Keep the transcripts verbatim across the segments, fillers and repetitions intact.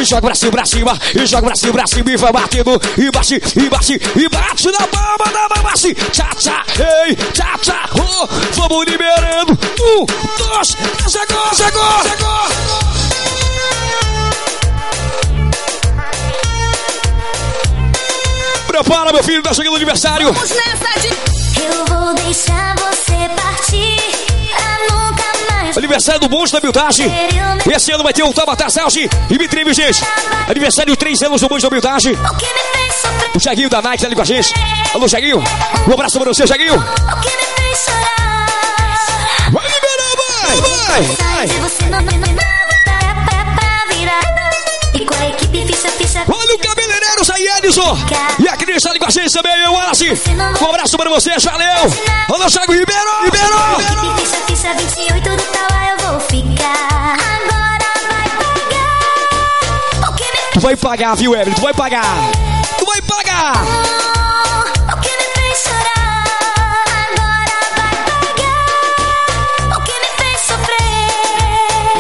joga pra cima, pra cima, e joga pra cima, pra cima, e vai batendo, e bate, e bate, e bate na palma da mão, assim, tchá, tchá, ei, tchá, tchá, oh, vamos liberando, um, dois, chegou, chegou, chegou. Prepara, meu filho, tá chegando o aniversário. Vamos nessa de... Eu vou deixar você partir pra nunca mais. Aniversário do Monstro da Humildade. Esse ano vai ter o Tabata Salsi e Vitrine, gente. Aniversário de três anos do Monstro da Humildade. O que me fez sofrer? O Thiaguinho da Nike tá ali com a gente. Alô, Thiaguinho. Um abraço pra você, Thiaguinho. O que me fez chorar? Vai liberar, vai, vai, vai. Se você não me pra virada. E com a equipe ficha, ficha. Olha o cabeleireiro, Zay Edson. E a Cris tá ali com a gente também, eu, Wallace. Um abraço pra você, valeu. Alô, Thiago Ribeiro, Ribeiro. Equipe ficha, ficha, vinte e oito do tal, eu vou ficar. Agora vai pagar. O que me Tu vai pagar, viu, Evelyn? Tu vai pagar. Tu vai pagar. O que me fez chorar, agora vai pagar. O que me fez sofrer,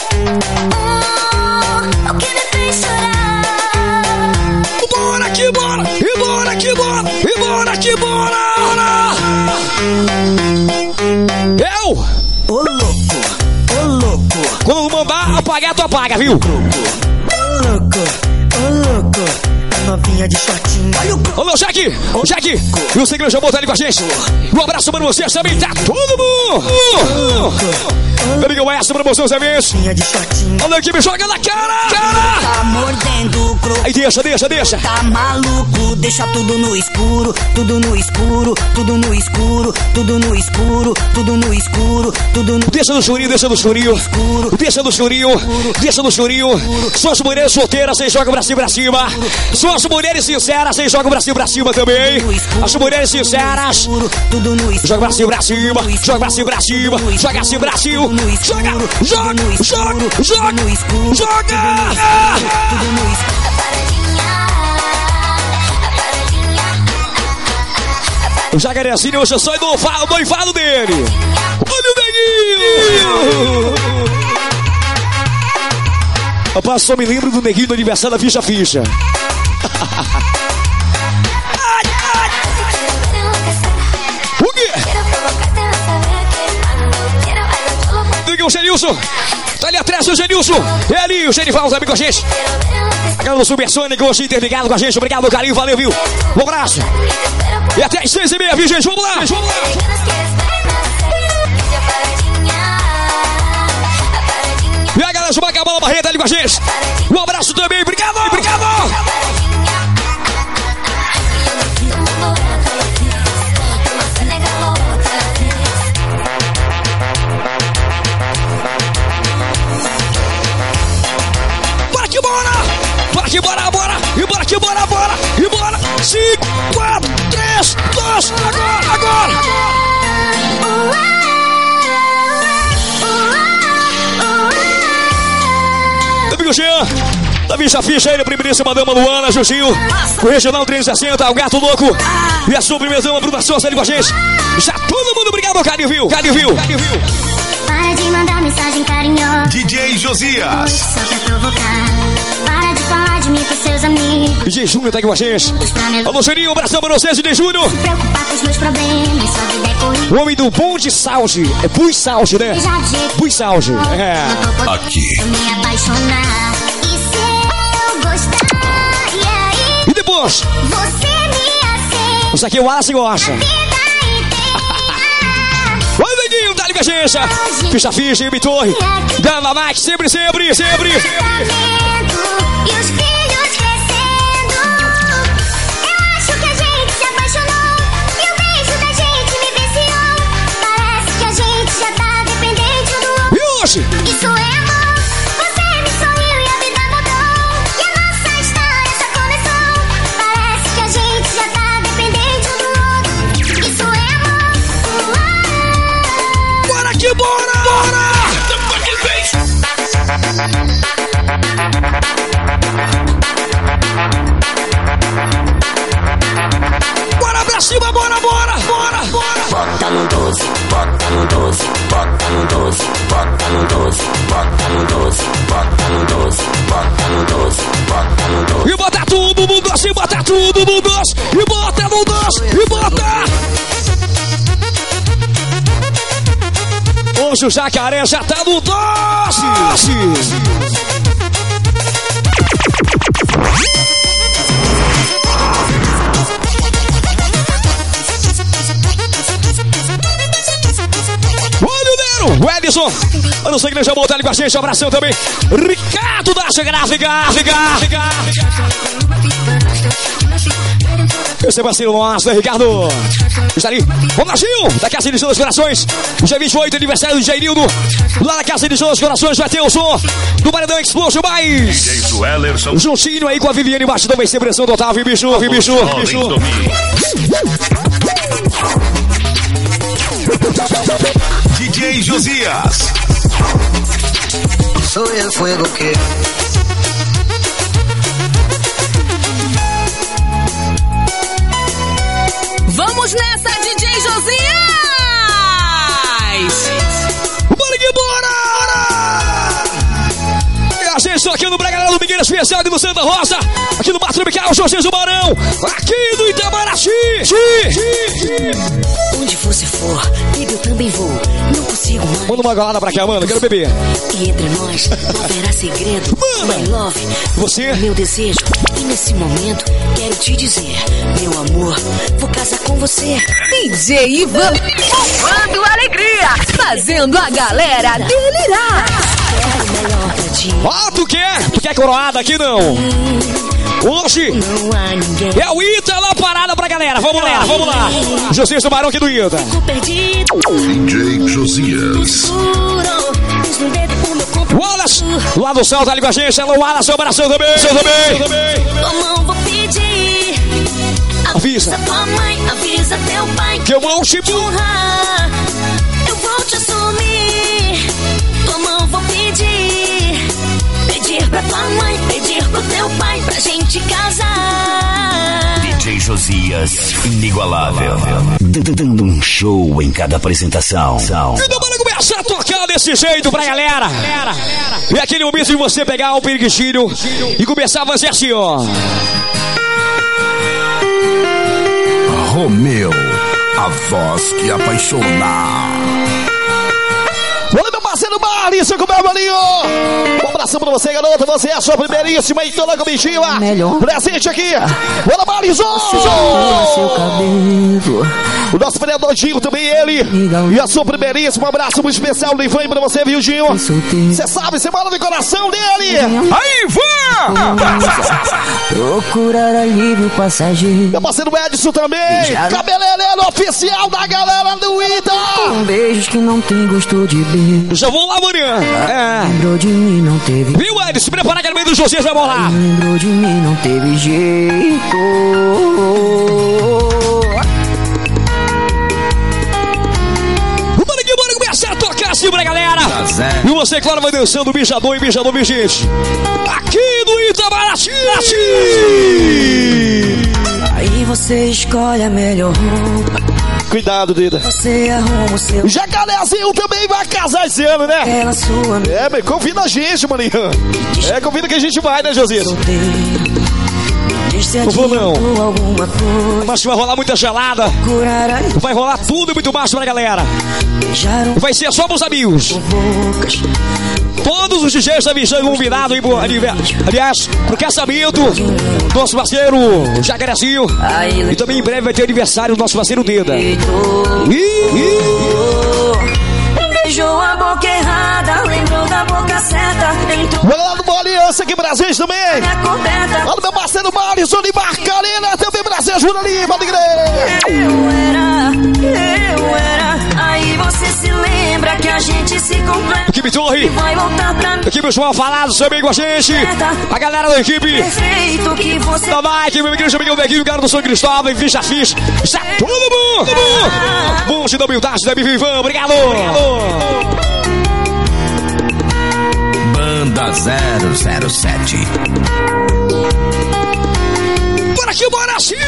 oh, o que me fez chorar. Bora que bora, e bora que bora, e bora que bora. Eu, Ô louco, ô louco, quando mandar apagar, tu apaga, viu? ô louco, ô louco. A novinha de shortinho. Olha o Alô, Jaque, Jaque. E o Segredo já botou ali com a gente. Um abraço pra vocês também, tá todo mundo. Meu amigo, essa pra vocês, amigos. novinha de shortinho. Alô, equipe, joga na cara, cara. Tá mordendo o croco. Aí deixa, deixa, deixa. Tá maluco, deixa tudo no escuro, tudo no escuro, tudo no escuro, tudo no escuro, tudo no escuro, tudo no Deixa no churinho, deixa no churinho. escuro. Deixa no churinho, deixa no churinho. Só as mulheres solteiras, vocês jogam pra cima, pra cima. Só as mulheres sinceras, vocês jogam pra cima, pra cima também. As mulheres sinceras. Tudo no escuro. Joga pra cima, pra cima. Joga pra cima, pra cima. Joga assim, Brasil. Joga, joga, joga, joga. Joga! Tudo no escuro. O Jacarezinho hoje eu sou o noivado dele. Olha o neguinho! Rapaz, só me lembro do neguinho do aniversário da Ficha Ficha. Ai, ai. O quê? Neguinho, Genilson. Tá ali atrás o Genilson. É ali, o Genival também com a gente. A galera do Supersônico hoje interligado com a gente. Obrigado, meu carinho, valeu, viu? Um abraço. E até às seis e meia, viu, gente? Vamos lá, vamos lá. E a galera do Bacabala Barreto ali com a gente. Um abraço também, obrigado, obrigado. Bora que bora! Bora que bora, bora! E bora que bora, bora! E bora! cinco, quatro, três, dois, agora, agora! Amigo Jean, da Ficha Ficha, ele, a primeiríssima dama Luana, Justinho, o Regional trezentos e sessenta, o Gato Louco e a sua primeira dama, Bruna Souza ali com a gente. Já todo mundo, obrigado, carinho, viu? Carinho, viu? Carinho, viu? Para de mandar mensagem carinhosa D J Josias. só pra provocar. Para de falar de mim com seus amigos. D J Júnior tá aqui com a gente. Pra me Alô, Juninho, um abração pra vocês, D J Júnior. preocupar com os meus problemas. Sua vida é corrida. O homem do bom de Saúde. É Bui Saúde, né? Já de Bui Saúde. É. não tô podendo Aqui. me apaixonar. E se eu gostar? E aí? E depois? Você me aceita? Isso aqui é o Wallace gosta. Vida inteira. Olha o neguinho, tá ali com a gente. Ficha Ficha, M Torre. Dama Mike, sempre, sempre, sempre. Casamento e os filhos crescendo. Eu acho que a gente se apaixonou e o beijo da gente me viciou. Parece que a gente já tá dependente um do outro. E hoje? Isso é amor. Você me sorriu e a vida mudou. E a nossa história só começou. Parece que a gente já tá dependente um do outro. Isso é amor. Uau. Bora que bora! Bora! The fucking bass. Hoje o jacaré já tá no doce. O Edson, eu não sei que ele já botou ali com a gente, um abração também. Ricardo da Gráfica, Gráfica. Esse é parceiro nosso, né, Ricardo? Está ali, vamos lá, Gil, da Casa de Show dos Corações. Dia vinte e oito, aniversário do Jairildo. Lá na Casa de Show dos Corações vai ter o som do Paredão Explosion mais. Juntinho aí com a Viviane Batidão, vai ser pressão total, viu, bicho, viu, bicho, bicho. D J Josias. Soy el fuego que vamos nessa, D J Josias! Bora que bora! E a gente aqui no Braga do Miguel Especial aqui no Santa Rosa, aqui no Bar Tropical, Jorge do Barão, aqui no Itamaraty. Onde você for, baby, eu também vou. Não consigo mais. Manda uma golada pra cá, mano, quero beber. E entre nós não haverá segredo. My love, você é meu desejo. E nesse momento quero te dizer, meu amor, vou casar com você. D J Ivan, levando alegria, fazendo a galera delirar. Quero o melhor pra ti. Ó, tu quer? Tu quer coroada aqui, não? Hoje Não há ninguém. é o Ita lá parada pra galera. Vamos lá, vamos lá. Josias do Barão aqui do Ita. Fico perdido. D J Josias. Wallace, lá do Salto ali com a gente. Alô, Wallace, um abração também. também. Como vou pedir? Avisa. Avisa tua mãe, avisa teu pai. Que eu vou te honrar. Eu vou te assumir. Tua mão vou pedir. Pedir pra tua mãe, pedir pro teu pai pra gente casar. D J Josias, inigualável. Dando um show em cada apresentação. Então bora começar a tocar desse jeito pra galera. E aquele momento de você pegar o periquitinho e começar a fazer assim, ó. Romeu, a voz que apaixona. Olha, meu parceiro Maurício, com o meu maninho. Um abraço pra você, garota. Você é a sua primeiríssima em toda a comitiva. Melhor. Presente aqui. Olha, Maurício. seu cabelo. O nosso vereador Dinho também, ele. E a sua primeiríssima. Um abraço muito especial do Ivan pra você, viu, Dinho? Você sabe, você mora no coração dele. Aí, Ivan! Procurar alívio passageiro. Meu parceiro Edson também. Cabeleireiro oficial da galera do Ita. Com beijos que não tem gosto de beijo. Já vou lá amanhã. É. Lembrou de mim, não teve. Viu, Edson? Se preparar que no meio do José já vou lá. Lembrou de mim, não teve jeito. Bora que bora começar a tocar assim pra galera. E você, claro, vai dançando mijador e mijador, minha gente. Aqui no Itamaraty. Aí você escolhe a melhor roupa. Cuidado, Dida. Você arruma o seu. Jacarezinho também vai casar esse ano, né? Ela sua É, mas convida a gente, maninho. É, convida que a gente vai, né, Josias? Não vou não. Alguma coisa. Mas vai rolar muita gelada. Curar Vai rolar tudo e muito mais pra galera. beijaram Vai ser só pros amigos. bocas. Todos os D Js da Vijan convidados aí pro aniversário. Aliás, pro casamento do nosso parceiro Jacarezinho. E também em breve vai ter aniversário do nosso parceiro Deda. Ih, ih. Beijou a boca errada, lembrou da boca certa. Entrou Olha lá no Boa Aliança aqui, Brasil também. na coberta. Olha o meu parceiro Maurício de Marcarena, também Brasil, ajuda ali, pode crer. Eu era, eu era. Aí você se lembra que a gente se completa. Equipe Torre, Vai voltar pra mim. equipe João Falado também com a gente. A galera da equipe Perfeito que você. da Nike, meu igreja, amigão da equipe, o cara do São Cristóvão, Ficha Ficha. Está todo mundo. Monte da humildade da Bivivan, obrigado. Banda zero zero sete. Bora aqui, bora sim.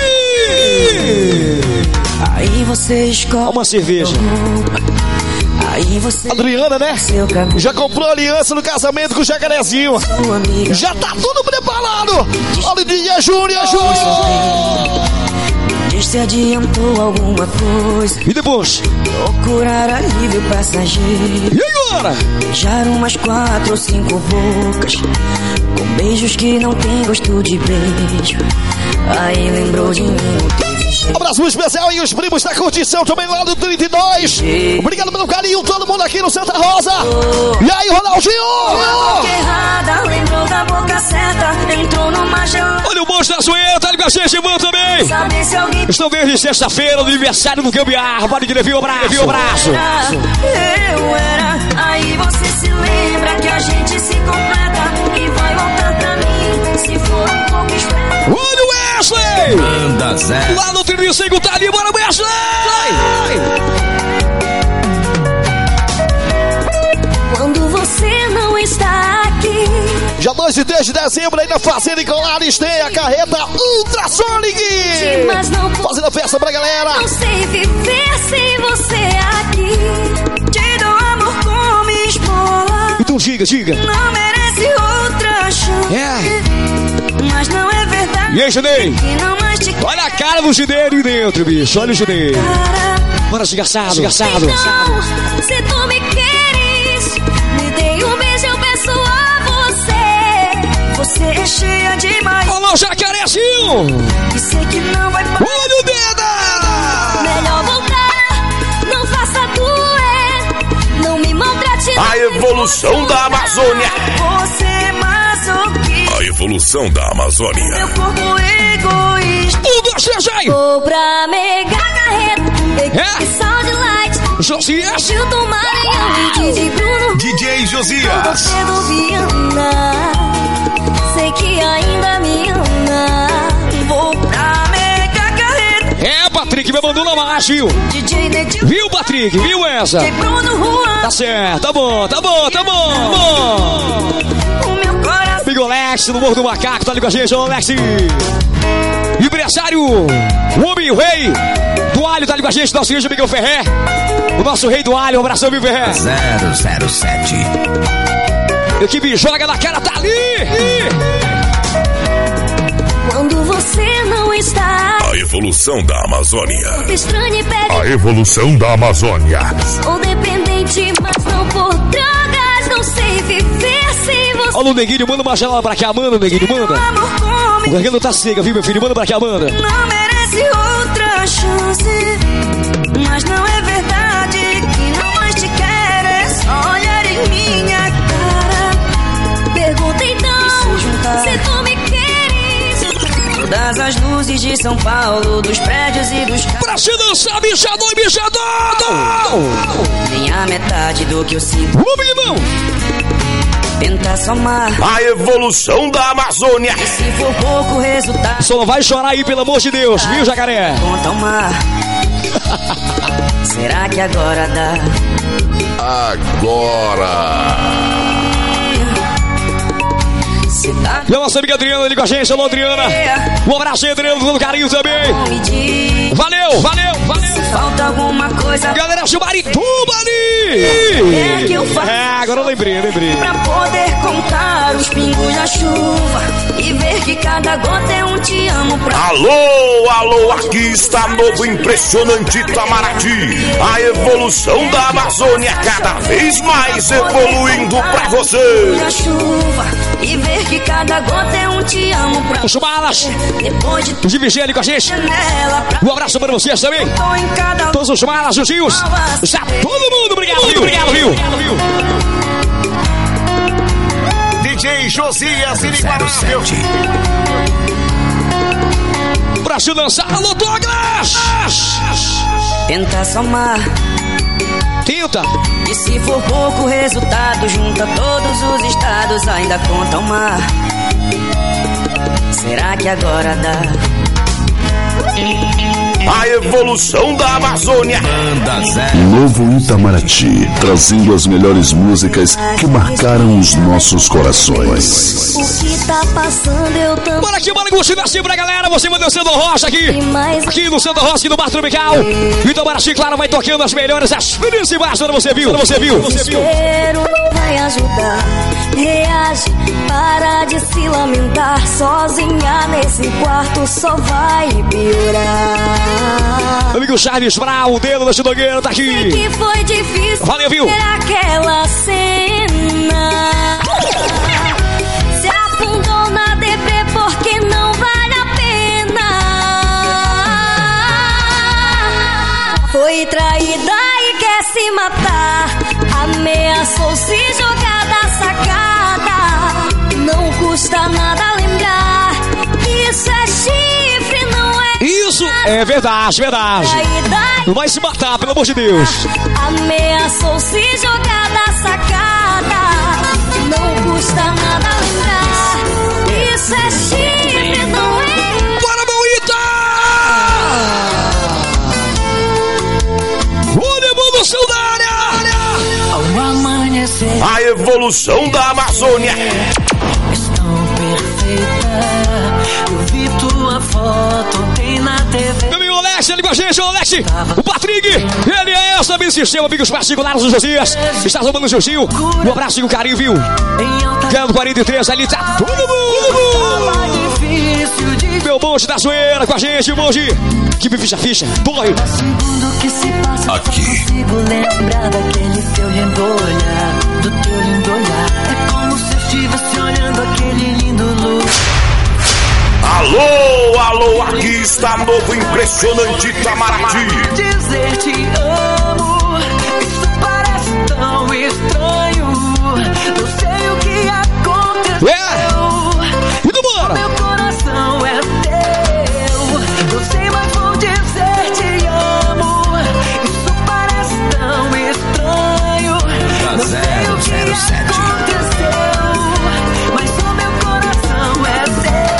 Aí você escolhe. Uma cerveja. Aí você. Adriana, né? Seu caminho. Já comprou aliança no casamento com o Jacarezinho. Sua amiga. Já tá tudo preparado. Olha o D J Júnior, Júnior. Ver se adiantou alguma coisa. E depois? Procurar alívio passageiro. E agora? Beijar umas quatro ou cinco bocas, com beijos que não tem gosto de beijo. Aí lembrou de mim. Abraço especial e os primos da curtição também lá do trinta e dois. Obrigado pelo carinho, todo mundo aqui no Santa Rosa. E aí, Ronaldinho? Errada, lembrou da boca certa, entrou numa gelada. Olha o monstro da zoeira, tá ali com a gente, irmão, também. Sabe se alguém... Estou desde sexta-feira, no aniversário do Gambiarra. Pode que levei o abraço. Levei o abraço. Eu era, aí você se lembra que a gente se completa e vai voltar pra mim, se for um pouco esperto. Olha o Wesley! Banda Zé. Lá no trinta e cinco tá ali, bora Wesley! Quando você não está aqui. Dia dois e três de dezembro aí na Fazenda em Colares tem a carreta Ultrasonic. Mas não fazendo a festa pra galera. Não sei viver sem você aqui. Te dou amor como esmola. Então diga, diga. Não merece outra chance. É. Mas não é verdade. E aí, Judei? Que não mais te Olha a cara do Judei ali dentro, bicho. Olha o Judei. Bora, desgraçado, desgraçado. Então, se tu me queres, me dê um beijo, eu peço a você. Você é cheia demais. Olha o Jacarezinho. E sei que não vai parar. Olha o dedo. Melhor voltar, não faça doer, não me maltrate. A evolução da Amazônia. Você é masoquista. A evolução da Amazônia. Meu corpo egoísta. Um, dois, três, aí. Vou pra mega carreta, É? equipe Soundlight, Josias. Gilton Maranhão e D J Bruno. D J Josias. Você do Viana, sei que ainda me ama. Vou pra mega carreta. É, Patrick, me abandonou mais, viu? D J Nedil. Viu, Patrick? Viu essa? D J Bruno Juan. Tá certo, tá bom, tá bom, tá bom. Tá bom. O meu coração. Amigo Alex, no Morro do Macaco, tá ali com a gente, ô Alex. Empresário, o homem, o rei do alho, tá ali com a gente, nosso índio Miguel Ferrer. O nosso rei do alho, um abração, meu Ferrer. zero zero sete. Equipe Joga na Cara, tá ali. Quando você não está, A evolução da Amazônia. estranho e pede. A evolução da Amazônia. Sou dependente, mas não por drogas. Não sei viver sem você. Olha o Neguinho, manda uma gelada pra cá, manda, Neguinho, manda. Amor O como garganta tá seca, viu, meu filho? Manda pra cá, manda. não merece outra chance. Mas não é verdade que não mais te quero. É só olhar em minha cara. Pergunta então, juntar. se tu me queres. Todas as luzes de São Paulo, dos prédios e dos carros. Pra se dançar, bichador e bichador! Nem a metade do que eu sinto. Ô, meninão! Tenta somar. A evolução da Amazônia. Se for pouco resultado, Só não vai chorar aí, pelo amor de Deus, viu, Jacaré? conta o mar. Será que agora dá? Agora. Se dá, E a nossa amiga Adriana ali com a gente, alô, Adriana. Um abraço aí, Adriana, todo carinho também. não me diz. Valeu, valeu, valeu. Falta alguma coisa Galera, Chumarituba ali! É que eu faço. É, agora eu lembrei, lembrei. pra poder contar os pingos da chuva e ver que cada gota é um te amo pra. Alô, alô, aqui está novo impressionante Itamaraty. A evolução da Amazônia cada vez mais evoluindo pra você. Da chuva e ver que cada gota é um te amo pra. Os Malas, Depois de os dividir ali com a gente. janela pra. Um abraço para vocês também. Tô em cada Todos os Malas, os Rios. Já todo mundo, obrigado, Rio. Obrigado, Rio. D J Josias Inigualável. Pra se dançar, alô, Douglas! Tenta somar. Tenta. E se for pouco resultado, junta todos os estados, ainda conta o mar. Será que agora dá? A evolução da Amazônia. Banda Zé. Novo Itamaraty, trazendo as melhores músicas que marcaram os nossos corações. O que tá passando eu também. Bora aqui, bora curtindo assim pra galera. Você vai dançando Rocha aqui. Aqui no Santa Rosa, aqui no Bar Tropical. E Itamaraty, claro, vai tocando as melhores, as principais. Quando você viu, quando você viu. Você viu. Desespero não vai ajudar. Reage, para de se lamentar. Sozinha nesse quarto só vai piorar. Amigo Charles Brau, o dedo da Chidogueira tá aqui. Que foi difícil. Valeu, viu? Ver aquela cena. Se afundou na deprê porque não vale a pena. Foi traída e quer se matar. Ameaçou se jogar da sacada. Não custa nada lembrar. Isso é chifre, não é. Isso é verdade, verdade. Não vai se matar, pelo amor de Deus. Ameaçou se jogar da sacada. Não custa nada lembrar. Isso é chifre, não é. Bora, Moita! Olha a evolução da área! A evolução da Amazônia. Eu vi tua foto ontem na T V. Meu amigo Alex, ele com a gente, o Alex, o Patrick, ele é essa, também sistema, amigos particulares dos Josias. Está tomando o Josinho. Um abraço e um carinho, viu? Ganhando quarenta e três, ali tá todo mundo. Meu bonde da zoeira com a gente, o bonde. Que me ficha ficha, boy. Aqui. Consigo lembrar daquele teu lindo olhar, do teu lindo olhar. É como se eu estivesse olhando aquele lindo lugar. Alô, alô, aqui está novo impressionante Itamaraty. Dizer te amo, isso parece tão estranho. Não sei o que aconteceu. Yeah. E do bora? Meu coração é teu. Não sei, mas vou dizer te amo. Isso parece tão estranho. Não sei o que aconteceu, mas o meu coração é teu.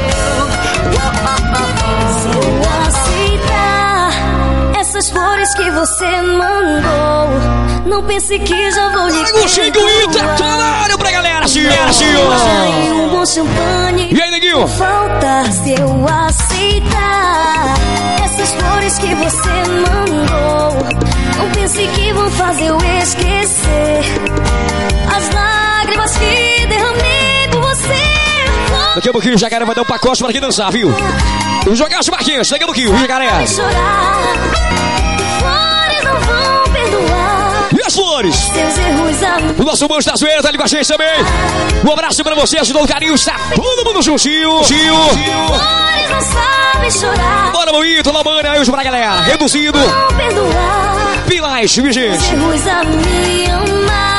Essas flores que você mandou, não pense que já vou lhe Agostinho Ita, claro pra galera, senhora, senhor. um bom champanhe. E aí, neguinho? Falta se eu aceitar essas flores que você mandou. Não pense que vão fazer eu esquecer as lágrimas que derramei por você. Daqui a pouquinho o Jacaré vai dar um pacote pra quem dançar, viu? Vamos jogar as barquinhas, daqui a pouquinho, viu, Jacaré? Vai chorar, flores não vão perdoar E as flores? seus erros, amor. O nosso monstro da zoeira tá ali com a gente também. Um abraço pra vocês, de todo carinho, está todo mundo juntinho. Juntinho. Flores não sabem chorar, Bora, Moito, Lamana, anjo pra galera. Reduzido. não perdoar Pilais, viu, gente? seus erros a me amar.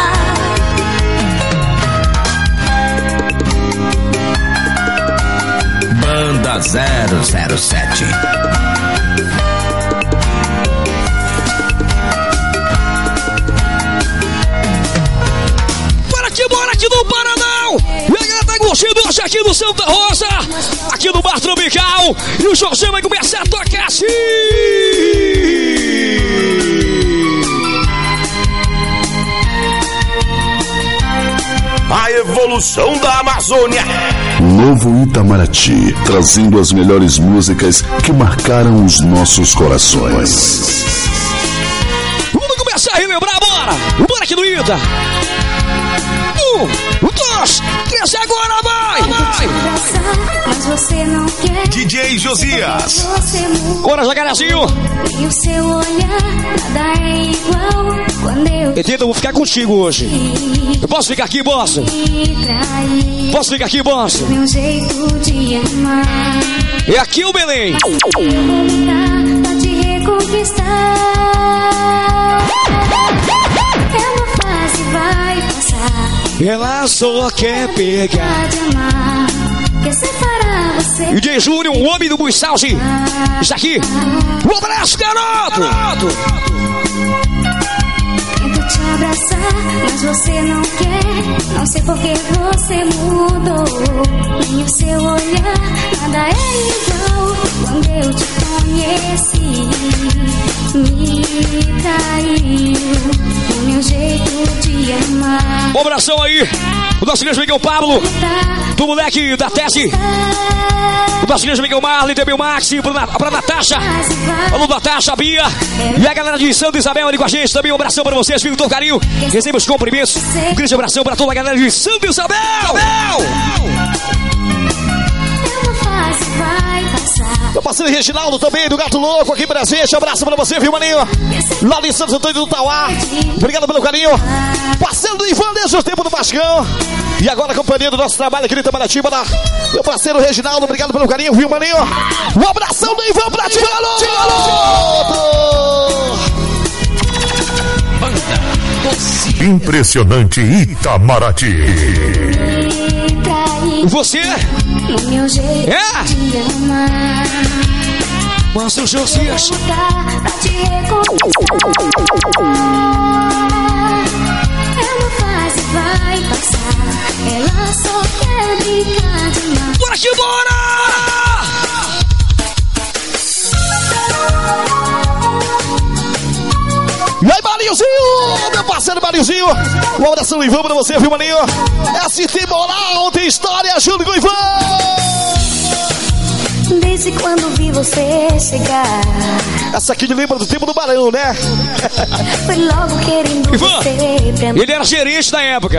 Banda zero zero sete. Bora aqui, bora aqui no Paranão. E a galera tá curtindo hoje aqui no Santa Rosa, aqui no Bar Tropical. E o Jorge vai começar a tocar assim. A evolução da Amazônia. Novo Itamaraty, trazendo as melhores músicas que marcaram os nossos corações. Vamos começar a relembrar, bora. Bora aqui no Ita. Um, dois, três, agora vai, vai. Mas você não quer. D J Josias. Você muda Bora, Jacarezinho. e o seu olhar nada é igual quando eu Etita, eu vou ficar contigo hoje. Eu posso ficar aqui, boss? te traí. Posso ficar aqui, boss? Meu jeito de amar, É aqui o Belém. eu vou lutar pra te reconquistar. É uma fase, vai passar. Ela só quer pegar. De amar, quer separar você. E D J Júnior, o homem do Buisalge, está aqui. Um abraço, garoto! Tento te abraçar, mas você não quer. Não sei por que você mudou. Nem o seu olhar, nada é igual quando eu te conheci. Me traiu o meu jeito de amar. Um abração aí, o nosso grande Miguel Pablo, do moleque da tese. O nosso grande Miguel Marley, também o Maxi, pra, pra Natasha. Alô, Natasha, Bia. E a galera de Santa Isabel ali com a gente também. Um abração pra vocês, filho, todo carinho. Receba os cumprimentos. Um grande abração pra toda a galera de Santa Isabel. É uma fase, vai passar. Tô parceiro Reginaldo também, do Gato Louco aqui presente. Abraço pra você, viu, maninho? Lá de Santos Antônio do Tauá. Obrigado pelo carinho. Parceiro do Ivan desde o tempo do Bascão. E agora a companhia do nosso trabalho aqui de Itamaraty, da meu parceiro Reginaldo. Obrigado pelo carinho, viu, maninho? Um abração do Ivan pra ti, Banda Impressionante Itamaraty. Você no meu jeito é? de amar. Mostra os seus dias. Pra te reconquistar. É uma fase, vai passar. Ela só quer brincar demais. Bora que bora! E aí, Mariozinho, meu parceiro Mariozinho. Um abração do Ivan pra você, viu, maninho? S T Moral, tem história, junto com o Ivan. Desde quando vi você chegar, essa aqui me lembra do tempo do Barão, né? foi logo querendo Ivan, você pra mim. ele era gerente na época.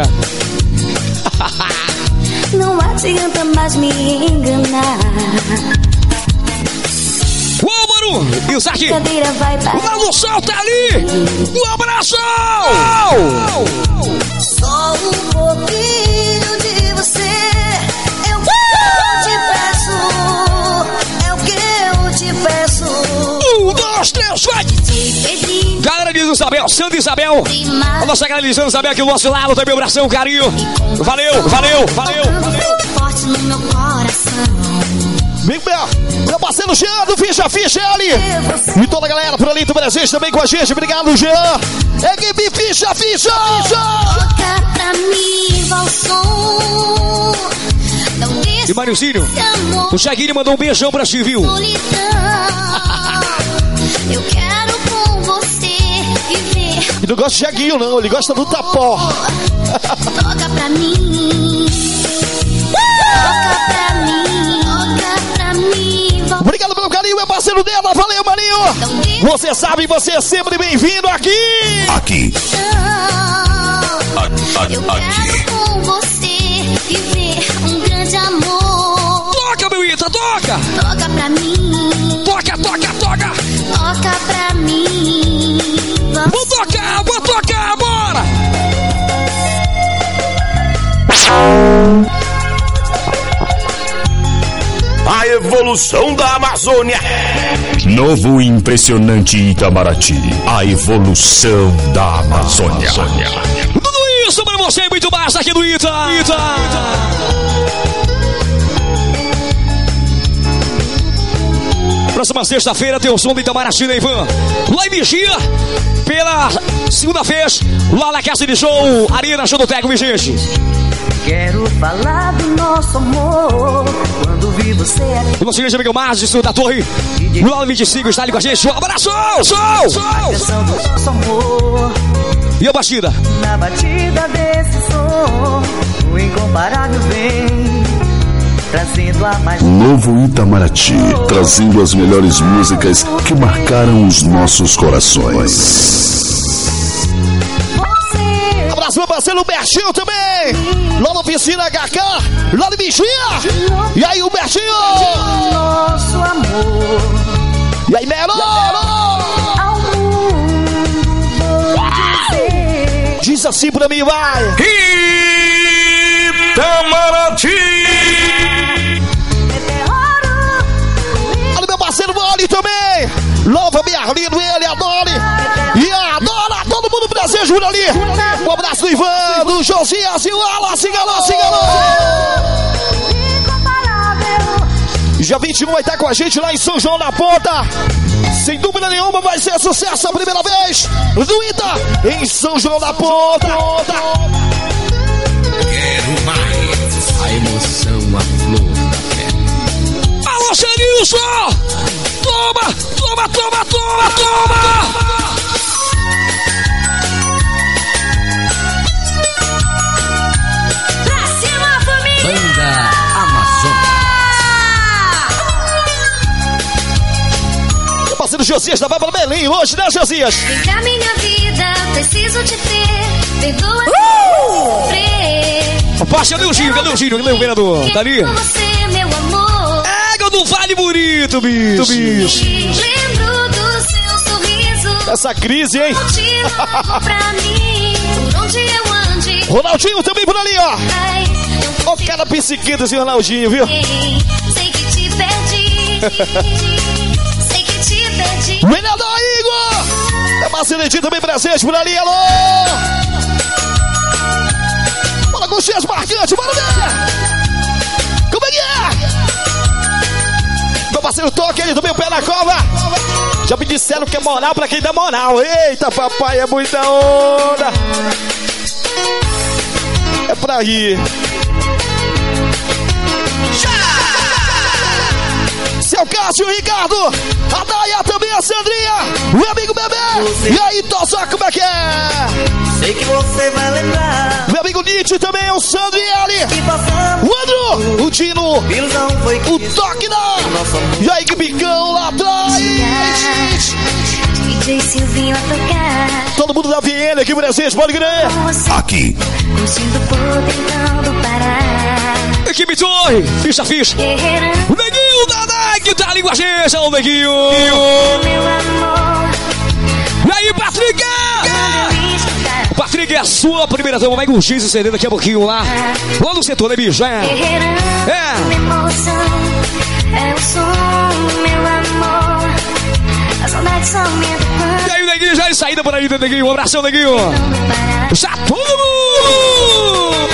Não adianta mais me enganar. Ô, Maru, e o Sarki? Cadeira vai parar. O Malu solta ali. Um abraço! Só um pouquinho de você. É o que eu te peço. É o que eu te peço. Um, dois, três, vai! Galera de Isabel, Santa Isabel. A nossa galera de Santa Isabel aqui do nosso lado também, abração, carinho. Valeu, valeu, valeu, valeu. Forte no meu coração. Bem, meu parceiro Jean do Ficha Ficha ali. E toda a galera por ali do Brasil também com a gente. Obrigado, Jean. Equipe Ficha Ficha. Toca pra mim, Valson. E Mariozinho, o Chaguinho mandou um beijão pra ti, viu? Eu quero com você viver. E não gosta de Chaguinho, não. Ele gosta do Tapó. Toca pra mim. Toca pra mim. Obrigado pelo carinho, meu parceiro dela. Valeu, maninho. Você sabe, você é sempre bem-vindo aqui. Aqui. Eu quero com você viver um grande amor. Toca, meu Ita, toca. Toca pra mim. Toca, toca, toca. Toca pra mim. Vou tocar, vou tocar, bora. A evolução da Amazônia. Novo e impressionante Itamaraty. A evolução da Amazônia. Tudo isso pra você e muito mais aqui do Ita. Ita. Próxima sexta-feira tem o som do Itamaraty, né, Ivan? Lá em Vigia, pela segunda vez, lá na Casa de Show, Arena Show do Tego, minha gente. Quero falar do nosso amor quando vi você aqui. O nosso grande amigo Márcio da Torre, no Lado vinte e cinco, está ali com a gente. Um abraço! Sol! Sol! Do nosso amor. E a batida? Na batida desse som, o incomparável vem trazendo a magia. Novo Itamaraty, trazendo as melhores músicas que marcaram os nossos corações. Abraço, meu parceiro Bertinho também. Lá no Piscina H K, lá no Bichinha. E aí, o Bertinho? Nosso amor. E aí, Mero? Ao mundo vou dizer. Diz assim pra mim, vai. Itamaraty. Olha, meu parceiro Mori também. Louva me Arlindo, ele adora. E adora todo mundo prazer, jura ali. Um abraço do Ivan, do Josias e o Ala, Cigalô, Cigalô. Dia vinte e um vai estar com a gente lá em São João da Ponta. Sem dúvida nenhuma vai ser sucesso a primeira vez do Ita em São João da Ponta. Quero mais. A emoção, a flor da fé. Alô, Xerilson! Toma, toma, toma, toma, toma! Pra cima, família! Banda Amazônia. Meu parceiro Josias da Bárbara Belém hoje, né, Josias? Vem pra minha vida, preciso te ter. Perdoa Uh! sofrer. Rapaz, cadê o Gino? Cadê o Gino? Cadê o vereador? Tá ali? Com você, meu amor. É, do Vale Bonito, bicho, bicho. Lembro do seu sorriso. Essa crise, hein? Pra mim, por onde eu ande. Ronaldinho também por ali, ó. Ó, cada psiqueta esse Ronaldinho, viu? Sei que te perdi. Sei que te perdi. Vereador Igor! É Marcenetinho também presente por ali, alô! Bora com os cheios marcantes, bora ver! Como é que é? Meu parceiro Toque, ele também o pé na cova. Já me disseram que é moral pra quem dá moral. Eita, papai, é muita onda. É pra rir. Seu Cássio, Ricardo, a Daia também, a Sandrinha, meu amigo Bebê. Você... E aí, Tossó, como é que é? Sei que você vai lembrar. Meu amigo Nietzsche também, o Sandro e ele. O Andro, o Dino, o Toque da. E aí, que bicão lá atrás. D J Silvinho a tocar. Todo mundo da V N aqui presente, pode crer. Aqui. Curtindo por tentando parar. Equipe Torre, ficha, ficha. O Neguinho da Nike tá ali com a gente, o Neguinho. Meu amor. E aí, Patrick? O Patrick é a sua primeira dama, vai curtir esse C D daqui a pouquinho lá. Lá no setor, né, bicho? É. É. Emoção, é o som, meu amor. A saudade só me e aí, o Neguinho, já é saída por aí, Neguinho. Um abração, Neguinho. Já todo mundo!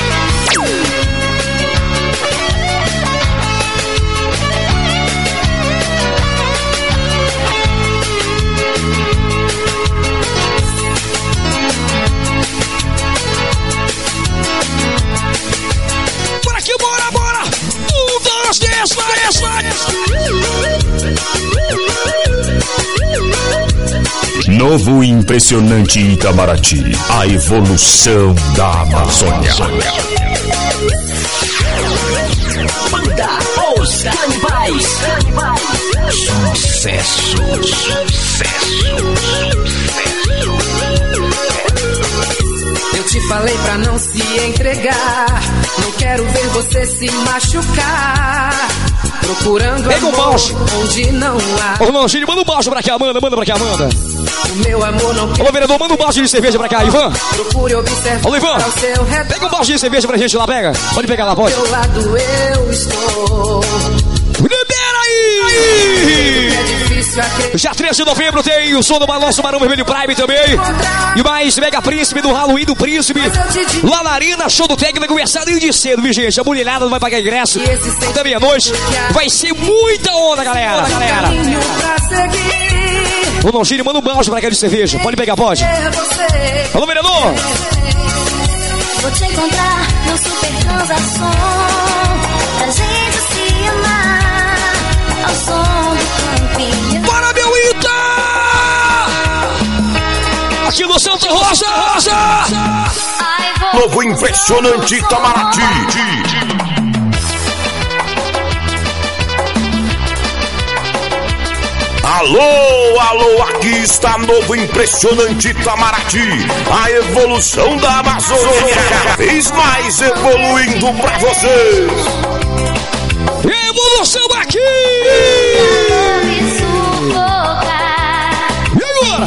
Por aqui, bora, bora! Um, dois, três, vai, vai! Novo e impressionante Itamaraty, a evolução da Amazônia. Banda Os Canibais. Sucesso, sucesso, sucesso. Eu te falei pra não se entregar. Não quero ver você se machucar. Procurando pega amor um baixo onde não há. Ô, Ronaldinho, manda um baixo pra cá, Amanda, manda pra cá, Amanda. O meu amor não quer. Ô, vereador, manda um baixo de cerveja pra cá, Ivan. Procure observar. Ô, Ivan, ao seu redor. pega um baixo de cerveja pra gente lá, pega. Pode pegar lá, pode. Do teu lado eu estou. Libera aí! É difícil acreditar. Já treze de novembro tem o som do nosso Barão Vermelho Prime também. E mais Mega Príncipe do Halloween do Príncipe. Lá na Arena, show do técnico, vai começar desde cedo, viu, gente? A mulherada não vai pagar ingresso. Até meia-noite. Vai ser muita onda, galera. galera. Ô, Nongini, manda um balde pra cá de cerveja. Pode pegar, pode. Alô, vereador. Vou te encontrar no Super Transação. Pra gente se amar ao som do campinho. Bora, meu Ita! Aqui no Santa Rosa! Rosa! Novo impressionante Itamaraty. Alô, alô, aqui está novo impressionante Itamaraty, a evolução da Amazônia, cada vez mais evoluindo pra vocês. Evolução aqui! E agora?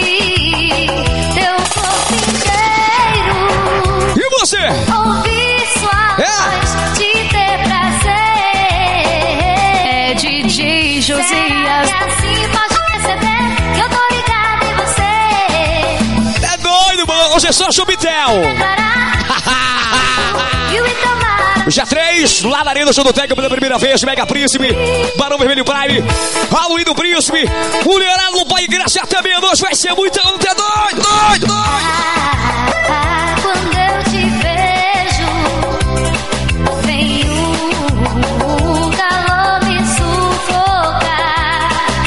E você? Ouvir sua voz, te ter prazer. É D J Josias. Hoje é só Chubitel. Já três, lá na Arena, show do Técnico pela primeira vez, Mega Príncipe, Barão Vermelho Prime, Halloween do Príncipe, mulherada no Pai Graça até meia-noite, vai ser muito, não é doido, doido, doido. Quando eu te vejo, vem um calor me sufocar.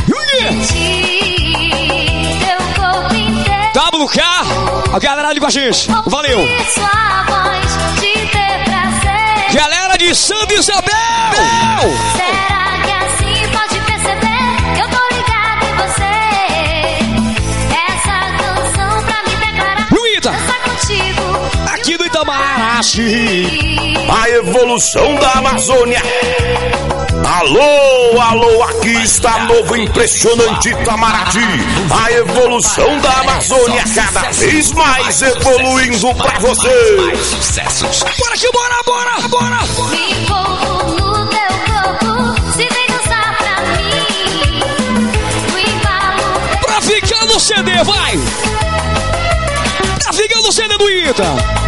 Teu corpo inteiro. W K, a galera ali com a gente, valeu. Sua voz, te ter prazer. Galera de Santa Isabel. Será que assim pode perceber? Eu tô ligado em você. Essa canção pra me declarar. Luíta, contigo. aqui do Itamaraty. A evolução da Amazônia. Alô, alô, aqui está novo impressionante Itamaraty. A evolução da Amazônia cada vez mais evoluindo pra você. Mais sucessos. Bora que bora, bora, bora. Me envolvo no teu corpo, se vem dançar pra mim. No embalo. Pra ficar no C D, vai. Pra ficar no C D do Ita.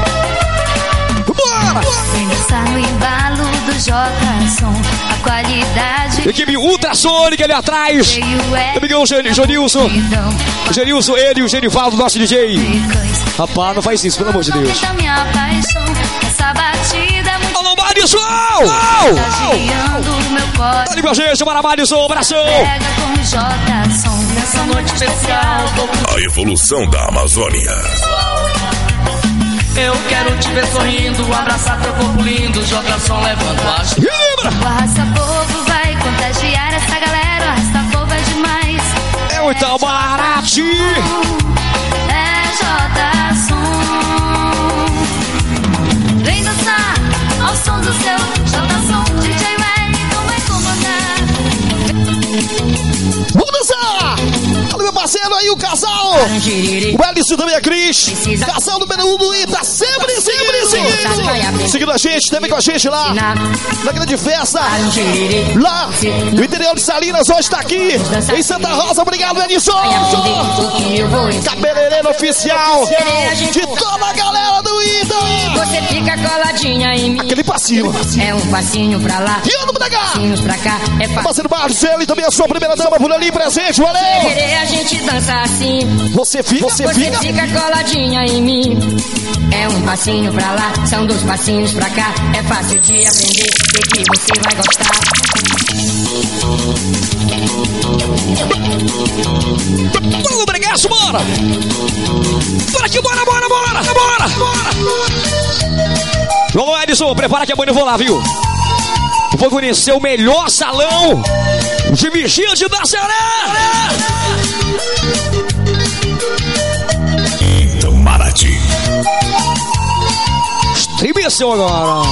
Bora. Vem dançar no embalo do J-Som. A qualidade. Equipe Ultrassônica ali atrás. veio é Amigão Genilson. perdão. Genilson, ele e o Genivaldo, nosso D J. Rapaz, não faz isso, pelo amor de Deus. Aumenta minha paixão. Essa batida é muito Alô, Madison! contagiando o meu coração. Olha com a gente, bora, Madison, abração! Pega com o J-Som. Nessa noite especial. A evolução da Amazônia. Eu quero te ver sorrindo, abraçar teu corpo lindo, J-Som levando as... O arrasta povo vai contagiar essa galera. O arrasta povo é demais. É o Itamaraty! É J-Som. Vem dançar ao som do seu J-Som. D J Wellington vai comandar. Vamos dançar! Olha meu parceiro aí, o casal! O Alisson também, a Cris. Casal número um do Ita, sempre seguindo, seguindo. Seguindo a gente, também com a gente lá na grande festa. Lá no interior de Salinas, hoje tá aqui em Santa Rosa. Obrigado, Alisson! Cabeleireiro oficial de toda a galera do Ita. Você fica coladinha em mim. Aquele passinho. É um passinho pra lá, E ando pra cá. passinhos pra cá. É fácil. Parceiro Marcelo e também a sua primeira dama por ali presente, valeu! Querer a gente dança assim. Você fica, você Você fica. fica coladinha em mim. É um passinho pra lá, são dois passinhos pra cá. É fácil de aprender, sei que você vai gostar. Vamos brigar, bora! Bora aqui, bora, bora, bora, bora! Vamos, Edson, prepara que amanhã eu vou lá, viu? Vou conhecer o melhor salão de vigília da Serra! Itamaraty. Estribição agora!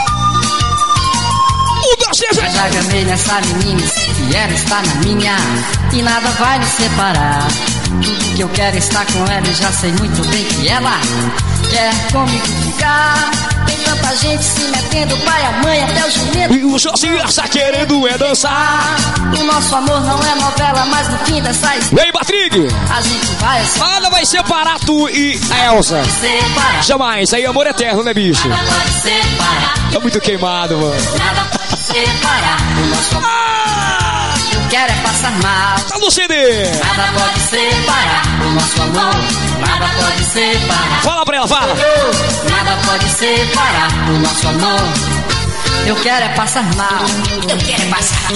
Um, dois, três, Já gamei nessa menina, e ela está na minha, e nada vai nos separar. Tudo que eu quero é estar com ela, e já sei muito bem que ela quer comigo ficar. Tem tanta gente se metendo, o pai, a mãe, até o jumento. E o Josinho está querendo é dançar! O nosso amor não é novela, mas no fim dessa E história aí, Patrick? a gente vai se Nada vai separar tu e a Elsa! separar. Jamais, aí é amor eterno, né, bicho? Nada pode separar, Tá muito queimado, mano. nada pode separar. O nosso amor Ah! eu quero é passar mal. Tá no C D! Nada pode separar o nosso amor, nada pode separar. Fala pra ela, fala! Nada pode separar o nosso amor. Eu quero é passar mal. Eu quero é passar.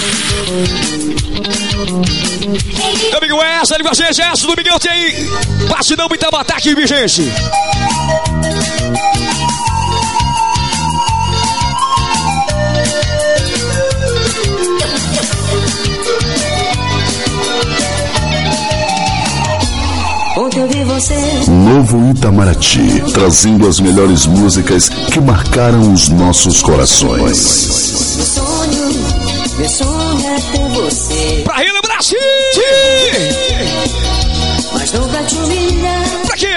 Meu amigo essa, ele com a gente, essa do Miguel tem Batidão Itamaraty aqui, minha gente. Ontem eu vi você. Novo Itamaraty, trazendo as melhores músicas que marcaram os nossos corações. Meu sonho, meu sonho é ter você. Pra relembrar, sim! Mas não pra te humilhar. Pra quê?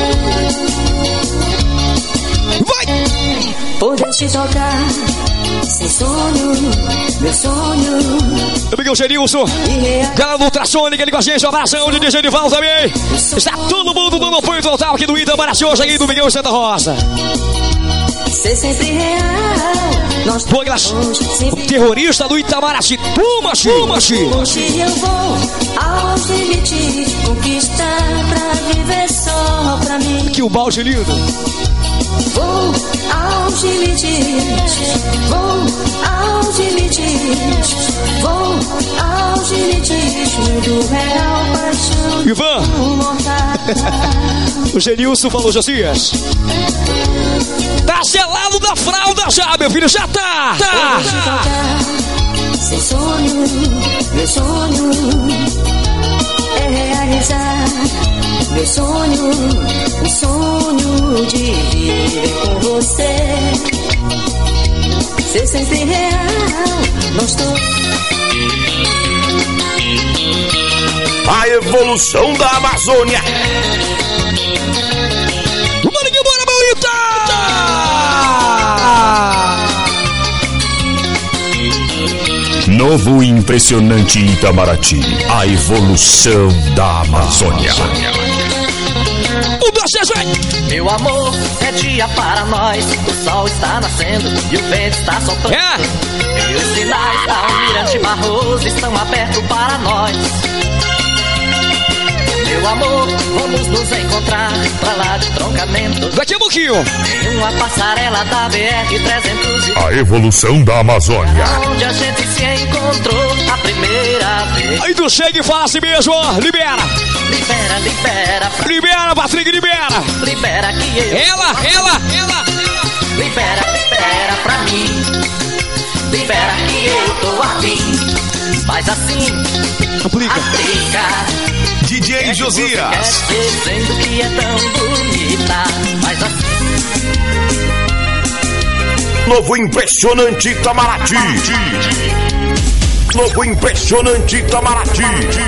Vai! Poder te tocar. Sem sonho, meu sonho. Meu amigo Genilson, galera do Ultrassônica, ele com a gente, um abração de D J Nival também. Está todo mundo dando apoio total aqui do Itamaraty hoje, aqui do Miguel Santa Rosa. Ser sempre real. Nós Douglas, o terrorista do Itamaraty. Toma, toma, Hoje eu vou aos limites, conquistar pra viver só pra mim. que o balde lindo. Vou aos limites, vou aos limites, vou aos limites, mundo real, paixão. Ivan, o Genilson falou, Josias. Tá selado da fralda já, meu filho, já tá! Tá! Sem sonho, meu sonho é realizar meu sonho, o sonho de viver com você. Ser sempre real, não estou evolução da Amazônia. Bora que bora, Bonita! Novo e impressionante Itamaraty, a evolução da Amazônia. Um, dois, três, vai! Meu amor, é dia para nós. O sol está nascendo e o vento está soprando. É. E os sinais da Almirante Barroso estão abertos para nós. Meu amor, vamos nos encontrar pra lá de Troncamento. Daqui a pouquinho. Em uma passarela da B R trezentos. A evolução da Amazônia. Onde a gente se encontrou a primeira vez. Aí tu chega e fala assim mesmo, ó. Libera. Libera, libera. Pra... Libera, Patrick, libera. Libera que eu... Ela, ela, ela. Libera, libera pra mim. Libera que eu tô afim. Mas assim... Aplica. Aplica. D J Josias. Dizendo que é tão bonita. Mas assim... Novo impressionante Itamaraty. Novo impressionante Itamaraty.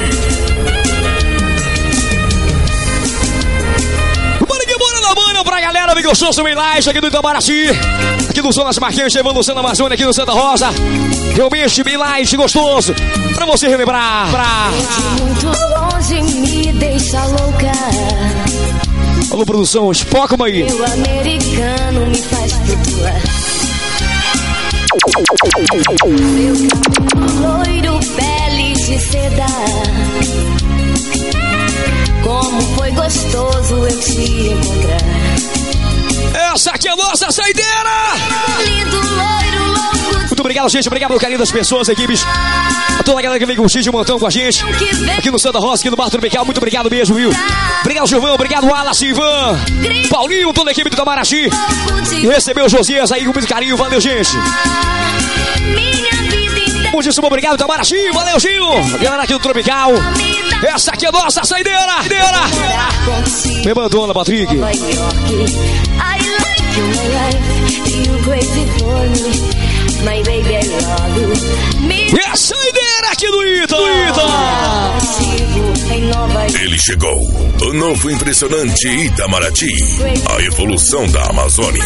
Bora que bora na banda pra galera, amigo, eu sou o Milagre aqui do Itamaraty. Aqui no Zonas Marquinhos, evolução da Amazônia, aqui no Santa Rosa. Realmente, Milagre, gostoso. Pra você relembrar. Pra... Muito longe me deixa louca. Alô, produção, espoca-me aí. Meu americano me faz flutuar. Meu cabelo loiro, pele de seda. Como foi gostoso eu te encontrar. Essa aqui é a nossa saideira! Lindo, loiro, louco. Muito obrigado, gente. Obrigado pelo carinho das pessoas, equipes. A toda a galera que vem curtir de montão com a gente. Aqui no Santa Rosa, aqui no Bar Tropical. Muito obrigado mesmo, viu? Obrigado, Gilvão. Obrigado, Wallace, Ivan. Paulinho, toda a equipe do Itamaraty. E recebeu o Josias aí com muito carinho. Valeu, gente. Muitíssimo obrigado, Itamaraty. Valeu, Gil. Galera aqui do Tropical. Essa aqui é a nossa saideira. Saideira. Me abandona, Patrick. E a saideira aqui do Ita. Ele chegou, o novo impressionante Itamaraty, a evolução da Amazônia.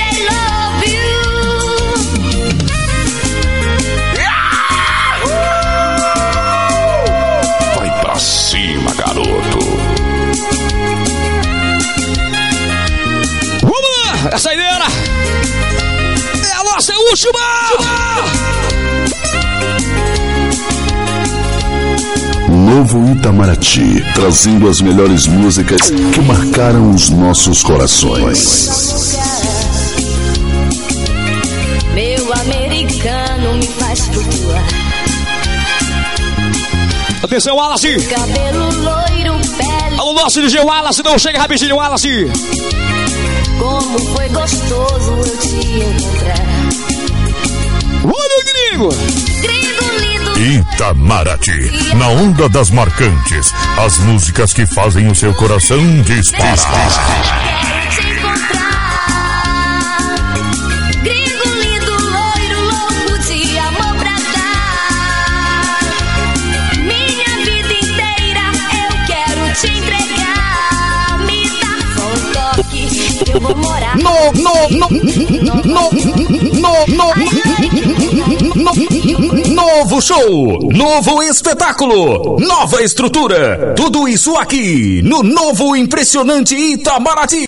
Vai pra cima, garoto. Vamos lá, a saideira. É a nossa última. Novo Itamaraty, trazendo as melhores músicas que marcaram os nossos corações. Meu americano me faz flutuar. Atenção, Wallace. Cabelo loiro, pele. Alô, nosso D J Wallace, não chega rapidinho, Wallace. Como foi gostoso eu te encontrar. Olha o gringo. Gringo lindo. Itamaraty, na onda das marcantes, as músicas que fazem o seu coração disparar. Quero te encontrar. Gringo lindo, loiro, louco de amor pra dar. Minha vida inteira eu quero te entregar. Me dá só um toque que eu vou morar. No, no, no, no, no, no, no, novo show, novo espetáculo, nova estrutura. Tudo isso aqui no novo impressionante Itamaraty.